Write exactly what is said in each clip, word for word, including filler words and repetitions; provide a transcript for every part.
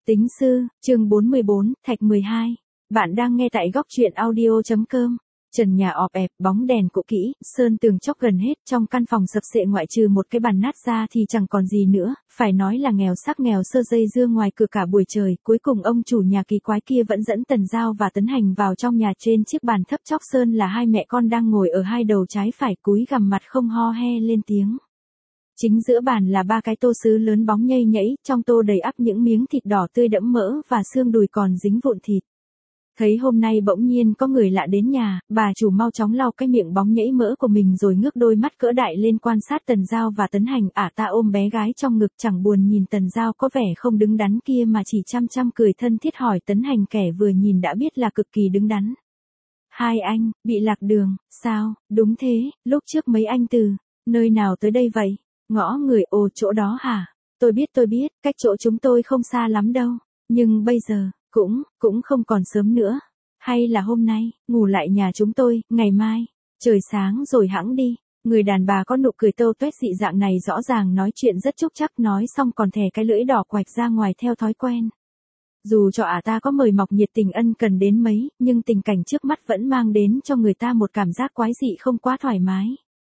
Tính sư, chương bốn mươi bốn, Thạch mười hai. Bạn đang nghe tại góc truyện audio chấm com. Trần nhà ọp ẹp, bóng đèn cũ kỹ, sơn tường chóc gần hết, trong căn phòng sập sệ ngoại trừ một cái bàn nát ra thì chẳng còn gì nữa, phải nói là nghèo sắc nghèo sơ dây dưa ngoài cửa cả buổi trời. Cuối cùng ông chủ nhà kỳ quái kia vẫn dẫn Tần Giao và Tấn Hành vào trong nhà. Trên chiếc bàn thấp chóc sơn là hai mẹ con đang ngồi ở hai đầu trái phải, cúi gằm mặt không ho he lên tiếng. Chính giữa bàn là ba cái tô sứ lớn bóng nhây nhẫy, trong tô đầy ắp những miếng thịt đỏ tươi đẫm mỡ và xương đùi còn dính vụn thịt. Thấy hôm nay bỗng nhiên có người lạ đến nhà, bà chủ mau chóng lau cái miệng bóng nhẫy mỡ của mình rồi ngước đôi mắt cỡ đại lên quan sát Tần Giao và Tấn Hành. Ả ta ôm bé gái trong ngực, chẳng buồn nhìn Tần Giao có vẻ không đứng đắn kia mà chỉ chăm chăm cười thân thiết hỏi Tấn Hành, kẻ vừa nhìn đã biết là cực kỳ đứng đắn. Hai anh, bị lạc đường, sao? Đúng thế, lúc trước mấy anh từ nơi nào tới đây vậy? Ngõ người. Ồ, chỗ đó hả? Tôi biết tôi biết, cách chỗ chúng tôi không xa lắm đâu. Nhưng bây giờ, cũng, cũng không còn sớm nữa. Hay là hôm nay, ngủ lại nhà chúng tôi, ngày mai, trời sáng rồi hẵng đi. Người đàn bà có nụ cười tâu tuét dị dạng này rõ ràng nói chuyện rất chúc chắc, nói xong còn thè cái lưỡi đỏ quạch ra ngoài theo thói quen. Dù cho ả ta có mời mọc nhiệt tình ân cần đến mấy, nhưng tình cảnh trước mắt vẫn mang đến cho người ta một cảm giác quái dị không quá thoải mái.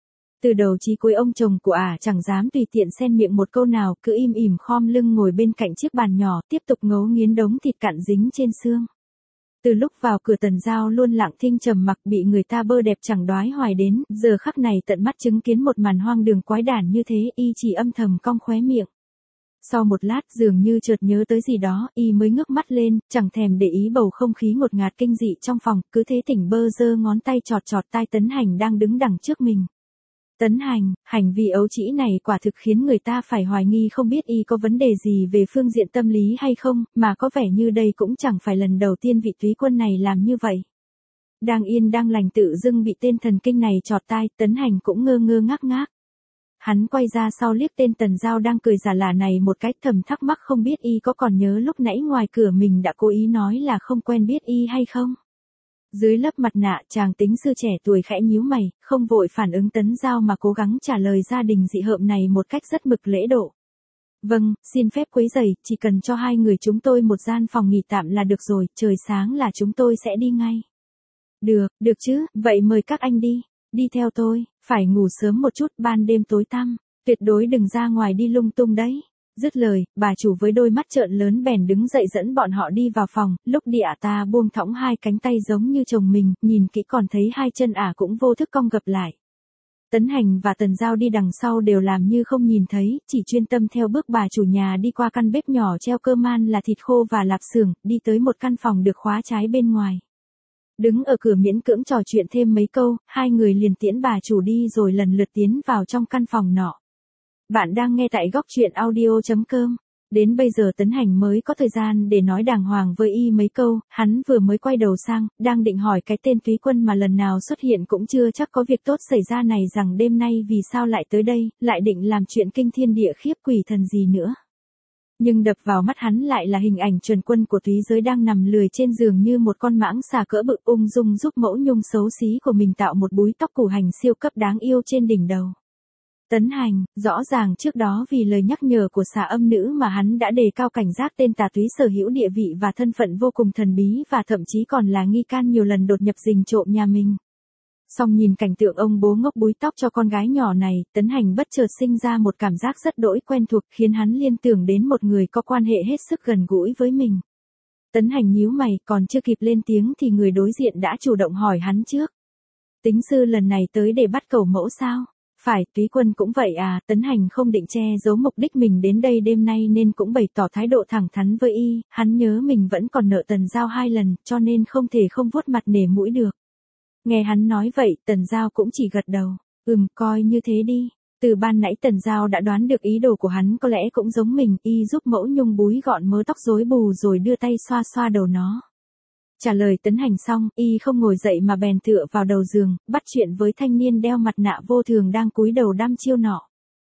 Từ đầu chí cuối ông chồng của ả chẳng dám tùy tiện xen miệng một câu nào, cứ im ỉm khom lưng ngồi bên cạnh chiếc bàn nhỏ, tiếp tục ngấu nghiến đống thịt cặn dính trên xương. Từ lúc vào cửa Tần Giao luôn lặng thinh trầm mặc, bị người ta bơ đẹp chẳng đoái hoài đến, giờ khắc này tận mắt chứng kiến một màn hoang đường quái đản như thế, y chỉ âm thầm cong khóe miệng. Sau một lát dường như chợt nhớ tới gì đó, y mới ngước mắt lên, chẳng thèm để ý bầu không khí ngột ngạt kinh dị trong phòng, cứ thế tỉnh bơ giơ ngón tay chọt chọt tai Tấn Hành đang đứng đằng trước mình. Tấn Hành, hành vi ấu trĩ này quả thực khiến người ta phải hoài nghi không biết y có vấn đề gì về phương diện tâm lý hay không, mà có vẻ như đây cũng chẳng phải lần đầu tiên vị túy quân này làm như vậy. Đang yên đang lành tự dưng bị tên thần kinh này chọt tai, Tấn Hành cũng ngơ ngơ ngác ngác. Hắn quay ra sau liếc tên Tần Giao đang cười giả lả này một cái, thầm thắc mắc không biết y có còn nhớ lúc nãy ngoài cửa mình đã cố ý nói là không quen biết y hay không. Dưới lớp mặt nạ, chàng tính sư trẻ tuổi khẽ nhíu mày, không vội phản ứng Tấn Giao mà cố gắng trả lời gia đình dị hợm này một cách rất mực lễ độ. Vâng, xin phép quấy rầy, chỉ cần cho hai người chúng tôi một gian phòng nghỉ tạm là được rồi, trời sáng là chúng tôi sẽ đi ngay. Được, được chứ, vậy mời các anh đi, đi theo tôi, phải ngủ sớm một chút, ban đêm tối tăm, tuyệt đối đừng ra ngoài đi lung tung đấy. Dứt lời, bà chủ với đôi mắt trợn lớn bèn đứng dậy dẫn bọn họ đi vào phòng, lúc đi ả ta buông thõng hai cánh tay giống như chồng mình, nhìn kỹ còn thấy hai chân ả cũng vô thức cong gập lại. Tấn Hành và Tần Giao đi đằng sau đều làm như không nhìn thấy, chỉ chuyên tâm theo bước bà chủ nhà đi qua căn bếp nhỏ treo cơm ăn là thịt khô và lạp xưởng, đi tới một căn phòng được khóa trái bên ngoài. Đứng ở cửa miễn cưỡng trò chuyện thêm mấy câu, hai người liền tiễn bà chủ đi rồi lần lượt tiến vào trong căn phòng nọ. Bạn đang nghe tại góc truyện audio chấm com. Đến bây giờ Tấn Hành mới có thời gian để nói đàng hoàng với y mấy câu, hắn vừa mới quay đầu sang, đang định hỏi cái tên túy quân mà lần nào xuất hiện cũng chưa chắc có việc tốt xảy ra này rằng đêm nay vì sao lại tới đây, lại định làm chuyện kinh thiên địa khiếp quỷ thần gì nữa. Nhưng đập vào mắt hắn lại là hình ảnh Trần Quân của túy giới đang nằm lười trên giường như một con mãng xà cỡ bự, ung dung giúp mẫu nhung xấu xí của mình tạo một búi tóc củ hành siêu cấp đáng yêu trên đỉnh đầu. Tấn Hành, rõ ràng trước đó vì lời nhắc nhở của xà âm nữ mà hắn đã đề cao cảnh giác tên tà túy sở hữu địa vị và thân phận vô cùng thần bí và thậm chí còn là nghi can nhiều lần đột nhập rình trộm nhà mình. Song nhìn cảnh tượng ông bố ngốc búi tóc cho con gái nhỏ này, Tấn Hành bất chợt sinh ra một cảm giác rất đỗi quen thuộc, khiến hắn liên tưởng đến một người có quan hệ hết sức gần gũi với mình. Tấn Hành nhíu mày, còn chưa kịp lên tiếng thì người đối diện đã chủ động hỏi hắn trước. Tính sư lần này tới để bắt cầu mẫu sao? Phải, túy quân cũng vậy à. Tấn Hành không định che giấu mục đích mình đến đây đêm nay nên cũng bày tỏ thái độ thẳng thắn với y, hắn nhớ mình vẫn còn nợ Tần Giao hai lần, cho nên không thể không vuốt mặt nể mũi được. Nghe hắn nói vậy, Tần Giao cũng chỉ gật đầu, ừm, coi như thế đi. Từ ban nãy Tần Giao đã đoán được ý đồ của hắn, có lẽ cũng giống mình, y giúp mẫu nhung búi gọn mớ tóc rối bù rồi đưa tay xoa xoa đầu nó. Trả lời Tấn Hành xong, y không ngồi dậy mà bèn tựa vào đầu giường, bắt chuyện với thanh niên đeo mặt nạ vô thường đang cúi đầu đăm chiêu nọ.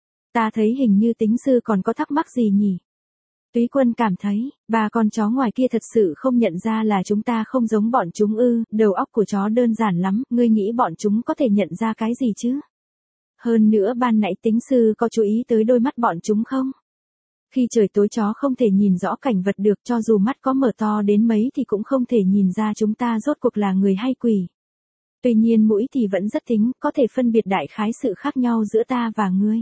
Ta thấy hình như tính sư còn có thắc mắc gì nhỉ? Túy quân cảm thấy, ba con chó ngoài kia thật sự không nhận ra là chúng ta không giống bọn chúng ư, đầu óc của chó đơn giản lắm, ngươi nghĩ bọn chúng có thể nhận ra cái gì chứ? Hơn nữa ban nãy tính sư có chú ý tới đôi mắt bọn chúng không? Khi trời tối chó không thể nhìn rõ cảnh vật được, cho dù mắt có mở to đến mấy thì cũng không thể nhìn ra chúng ta rốt cuộc là người hay quỷ. Tuy nhiên mũi thì vẫn rất thính, có thể phân biệt đại khái sự khác nhau giữa ta và ngươi.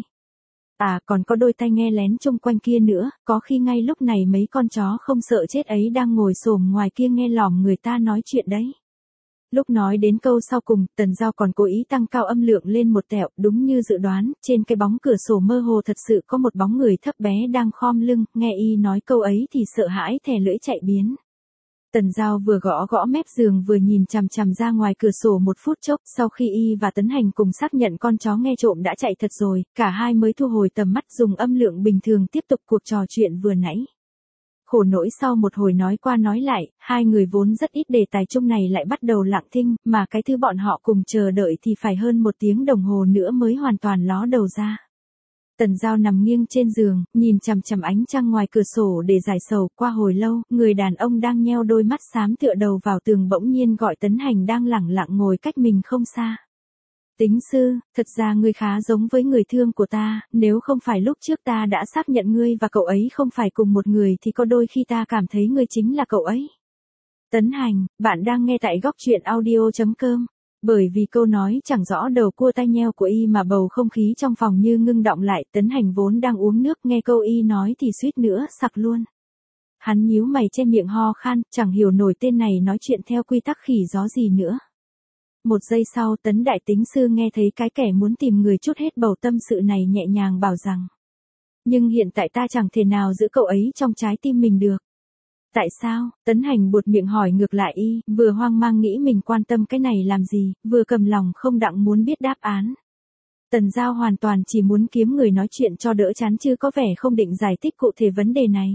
À, còn có đôi tai nghe lén chung quanh kia nữa, có khi ngay lúc này mấy con chó không sợ chết ấy đang ngồi xổm ngoài kia nghe lỏm người ta nói chuyện đấy. Lúc nói đến câu sau cùng, Tần Giao còn cố ý tăng cao âm lượng lên một tẹo, đúng như dự đoán, trên cái bóng cửa sổ mơ hồ thật sự có một bóng người thấp bé đang khom lưng, nghe y nói câu ấy thì sợ hãi thè lưỡi chạy biến. Tần Giao vừa gõ gõ mép giường vừa nhìn chằm chằm ra ngoài cửa sổ một phút chốc, sau khi y và Tấn Hành cùng xác nhận con chó nghe trộm đã chạy thật rồi, cả hai mới thu hồi tầm mắt dùng âm lượng bình thường tiếp tục cuộc trò chuyện vừa nãy. Khổ nỗi sau một hồi nói qua nói lại, hai người vốn rất ít đề tài chung này lại bắt đầu lặng thinh, mà cái thứ bọn họ cùng chờ đợi thì phải hơn một tiếng đồng hồ nữa mới hoàn toàn ló đầu ra. Tần Giao nằm nghiêng trên giường, nhìn chằm chằm ánh trăng ngoài cửa sổ để giải sầu. Qua hồi lâu, người đàn ông đang nheo đôi mắt xám tựa đầu vào tường bỗng nhiên gọi Tấn Hành đang lẳng lặng ngồi cách mình không xa. Tính sư, thật ra ngươi khá giống với người thương của ta, nếu không phải lúc trước ta đã xác nhận ngươi và cậu ấy không phải cùng một người thì có đôi khi ta cảm thấy ngươi chính là cậu ấy. Tấn Hành, bạn đang nghe tại góc truyện audio chấm com. Bởi vì câu nói chẳng rõ đầu cua tai nheo của y mà bầu không khí trong phòng như ngưng đọng lại, Tấn Hành vốn đang uống nước nghe câu y nói thì suýt nữa sặc luôn. Hắn nhíu mày che miệng ho khan, chẳng hiểu nổi tên này nói chuyện theo quy tắc khỉ gió gì nữa. Một giây sau Tấn Đại Tính Sư nghe thấy cái kẻ muốn tìm người chút hết bầu tâm sự này nhẹ nhàng bảo rằng. Nhưng hiện tại ta chẳng thể nào giữ cậu ấy trong trái tim mình được. Tại sao? Tấn Hành buột miệng hỏi ngược lại y, vừa hoang mang nghĩ mình quan tâm cái này làm gì, vừa cầm lòng không đặng muốn biết đáp án. Tần Giao hoàn toàn chỉ muốn kiếm người nói chuyện cho đỡ chán chứ có vẻ không định giải thích cụ thể vấn đề này.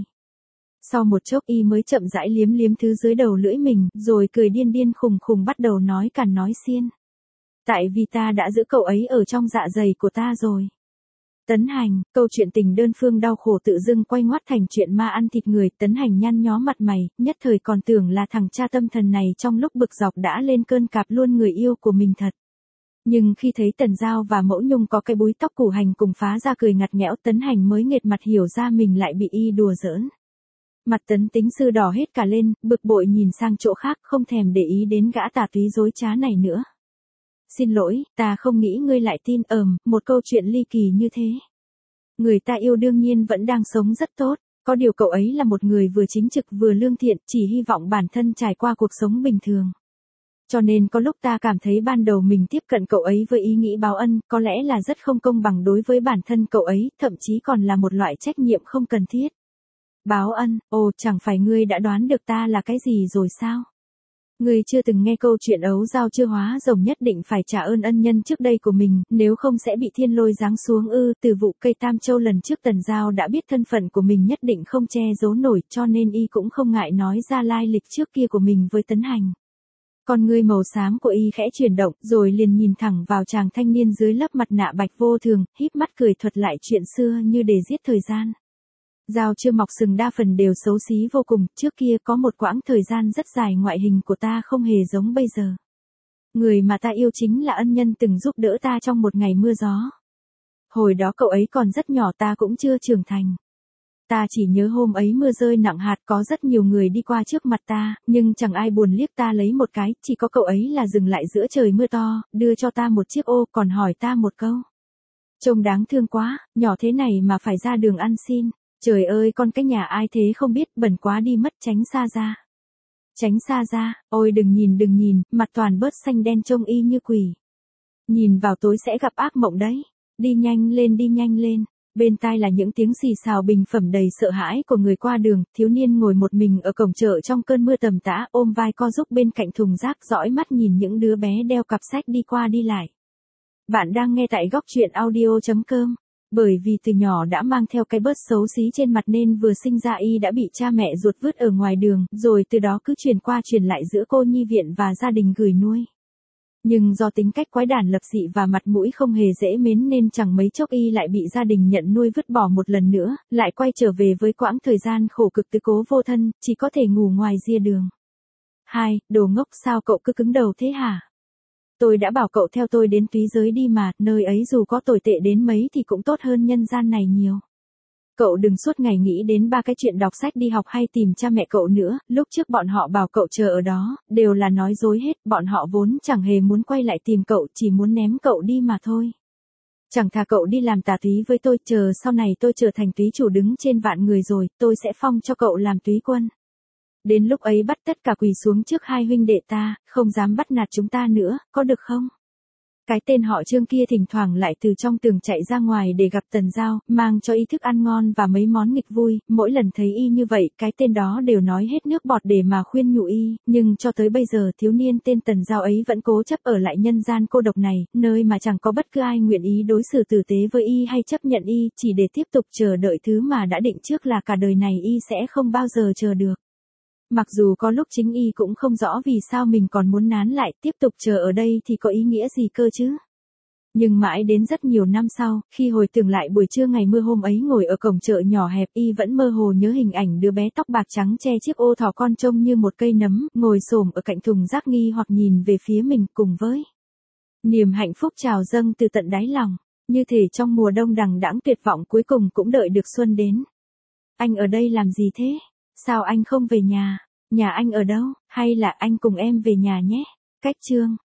Sau một chốc y mới chậm rãi liếm liếm thứ dưới đầu lưỡi mình, rồi cười điên điên khùng khùng bắt đầu nói cằn nói xiên. Tại vì ta đã giữ cậu ấy ở trong dạ dày của ta rồi. Tấn Hành, câu chuyện tình đơn phương đau khổ tự dưng quay ngoắt thành chuyện ma ăn thịt người. Tấn Hành nhăn nhó mặt mày, nhất thời còn tưởng là thằng cha tâm thần này trong lúc bực dọc đã lên cơn cạp luôn người yêu của mình thật. Nhưng khi thấy Tần Giao và Mẫu Nhung có cái búi tóc củ hành cùng phá ra cười ngặt nghẽo, Tấn Hành mới nghệt mặt hiểu ra mình lại bị y đùa giỡn. Mặt Tấn Tính Sư đỏ hết cả lên, bực bội nhìn sang chỗ khác không thèm để ý đến gã tà túy dối trá này nữa. Xin lỗi, ta không nghĩ ngươi lại tin ờm, một câu chuyện ly kỳ như thế. Người ta yêu đương nhiên vẫn đang sống rất tốt, có điều cậu ấy là một người vừa chính trực vừa lương thiện, chỉ hy vọng bản thân trải qua cuộc sống bình thường. Cho nên có lúc ta cảm thấy ban đầu mình tiếp cận cậu ấy với ý nghĩ báo ân, có lẽ là rất không công bằng đối với bản thân cậu ấy, thậm chí còn là một loại trách nhiệm không cần thiết. Báo ân, ồ chẳng phải ngươi đã đoán được ta là cái gì rồi sao? Ngươi chưa từng nghe câu chuyện ấu dao chưa hóa rồng nhất định phải trả ơn ân nhân trước đây của mình, nếu không sẽ bị thiên lôi giáng xuống ư. Từ vụ cây Tam Châu lần trước Tần Giao đã biết thân phận của mình nhất định không che giấu nổi, cho nên y cũng không ngại nói ra lai lịch trước kia của mình với Tấn Hành. Con ngươi màu xám của y khẽ chuyển động, rồi liền nhìn thẳng vào chàng thanh niên dưới lớp mặt nạ bạch vô thường, híp mắt cười thuật lại chuyện xưa như để giết thời gian. Dao chưa mọc sừng đa phần đều xấu xí vô cùng, trước kia có một quãng thời gian rất dài ngoại hình của ta không hề giống bây giờ. Người mà ta yêu chính là ân nhân từng giúp đỡ ta trong một ngày mưa gió. Hồi đó cậu ấy còn rất nhỏ, ta cũng chưa trưởng thành. Ta chỉ nhớ hôm ấy mưa rơi nặng hạt, có rất nhiều người đi qua trước mặt ta, nhưng chẳng ai buồn liếc ta lấy một cái, chỉ có cậu ấy là dừng lại giữa trời mưa to, đưa cho ta một chiếc ô, còn hỏi ta một câu. Trông đáng thương quá, nhỏ thế này mà phải ra đường ăn xin. Trời ơi, con cái nhà ai thế không biết, bẩn quá đi mất, tránh xa ra. Tránh xa ra, ôi đừng nhìn đừng nhìn, mặt toàn bớt xanh đen trông y như quỷ. Nhìn vào tối sẽ gặp ác mộng đấy. Đi nhanh lên đi nhanh lên. Bên tai là những tiếng xì xào bình phẩm đầy sợ hãi của người qua đường. Thiếu niên ngồi một mình ở cổng chợ trong cơn mưa tầm tã, ôm vai co giúp bên cạnh thùng rác, dõi mắt nhìn những đứa bé đeo cặp sách đi qua đi lại. Bạn đang nghe tại góc truyện audio chấm com. Bởi vì từ nhỏ đã mang theo cái bớt xấu xí trên mặt nên vừa sinh ra y đã bị cha mẹ ruột vứt ở ngoài đường, rồi từ đó cứ truyền qua truyền lại giữa cô nhi viện và gia đình gửi nuôi. Nhưng do tính cách quái đản lập dị và mặt mũi không hề dễ mến nên chẳng mấy chốc y lại bị gia đình nhận nuôi vứt bỏ một lần nữa, lại quay trở về với quãng thời gian khổ cực tứ cố vô thân, chỉ có thể ngủ ngoài ria đường. Hai, đồ ngốc, sao cậu cứ cứng đầu thế hả? Tôi đã bảo cậu theo tôi đến túy giới đi mà, nơi ấy dù có tồi tệ đến mấy thì cũng tốt hơn nhân gian này nhiều. Cậu đừng suốt ngày nghĩ đến ba cái chuyện đọc sách đi học hay tìm cha mẹ cậu nữa, lúc trước bọn họ bảo cậu chờ ở đó, đều là nói dối hết, bọn họ vốn chẳng hề muốn quay lại tìm cậu, chỉ muốn ném cậu đi mà thôi. Chẳng thà cậu đi làm tà túy với tôi, chờ sau này tôi trở thành túy chủ đứng trên vạn người rồi, tôi sẽ phong cho cậu làm túy quân. Đến lúc ấy bắt tất cả quỳ xuống trước hai huynh đệ ta, không dám bắt nạt chúng ta nữa, có được không? Cái tên họ Trương kia thỉnh thoảng lại từ trong tường chạy ra ngoài để gặp Tần Giao, mang cho y thức ăn ngon và mấy món nghịch vui, mỗi lần thấy y như vậy, cái tên đó đều nói hết nước bọt để mà khuyên nhủ y, nhưng cho tới bây giờ thiếu niên tên Tần Giao ấy vẫn cố chấp ở lại nhân gian cô độc này, nơi mà chẳng có bất cứ ai nguyện ý đối xử tử tế với y hay chấp nhận y, chỉ để tiếp tục chờ đợi thứ mà đã định trước là cả đời này y sẽ không bao giờ chờ được. Mặc dù có lúc chính y cũng không rõ vì sao mình còn muốn nán lại, tiếp tục chờ ở đây thì có ý nghĩa gì cơ chứ. Nhưng mãi đến rất nhiều năm sau, khi hồi tưởng lại buổi trưa ngày mưa hôm ấy ngồi ở cổng chợ nhỏ hẹp, y vẫn mơ hồ nhớ hình ảnh đứa bé tóc bạc trắng che chiếc ô thỏ con trông như một cây nấm, ngồi xổm ở cạnh thùng rác nghi hoặc nhìn về phía mình cùng với niềm hạnh phúc trào dâng từ tận đáy lòng, như thể trong mùa đông đằng đẵng tuyệt vọng cuối cùng cũng đợi được xuân đến. Anh ở đây làm gì thế? Sao anh không về nhà? Nhà anh ở đâu? Hay là anh cùng em về nhà nhé? Cách chương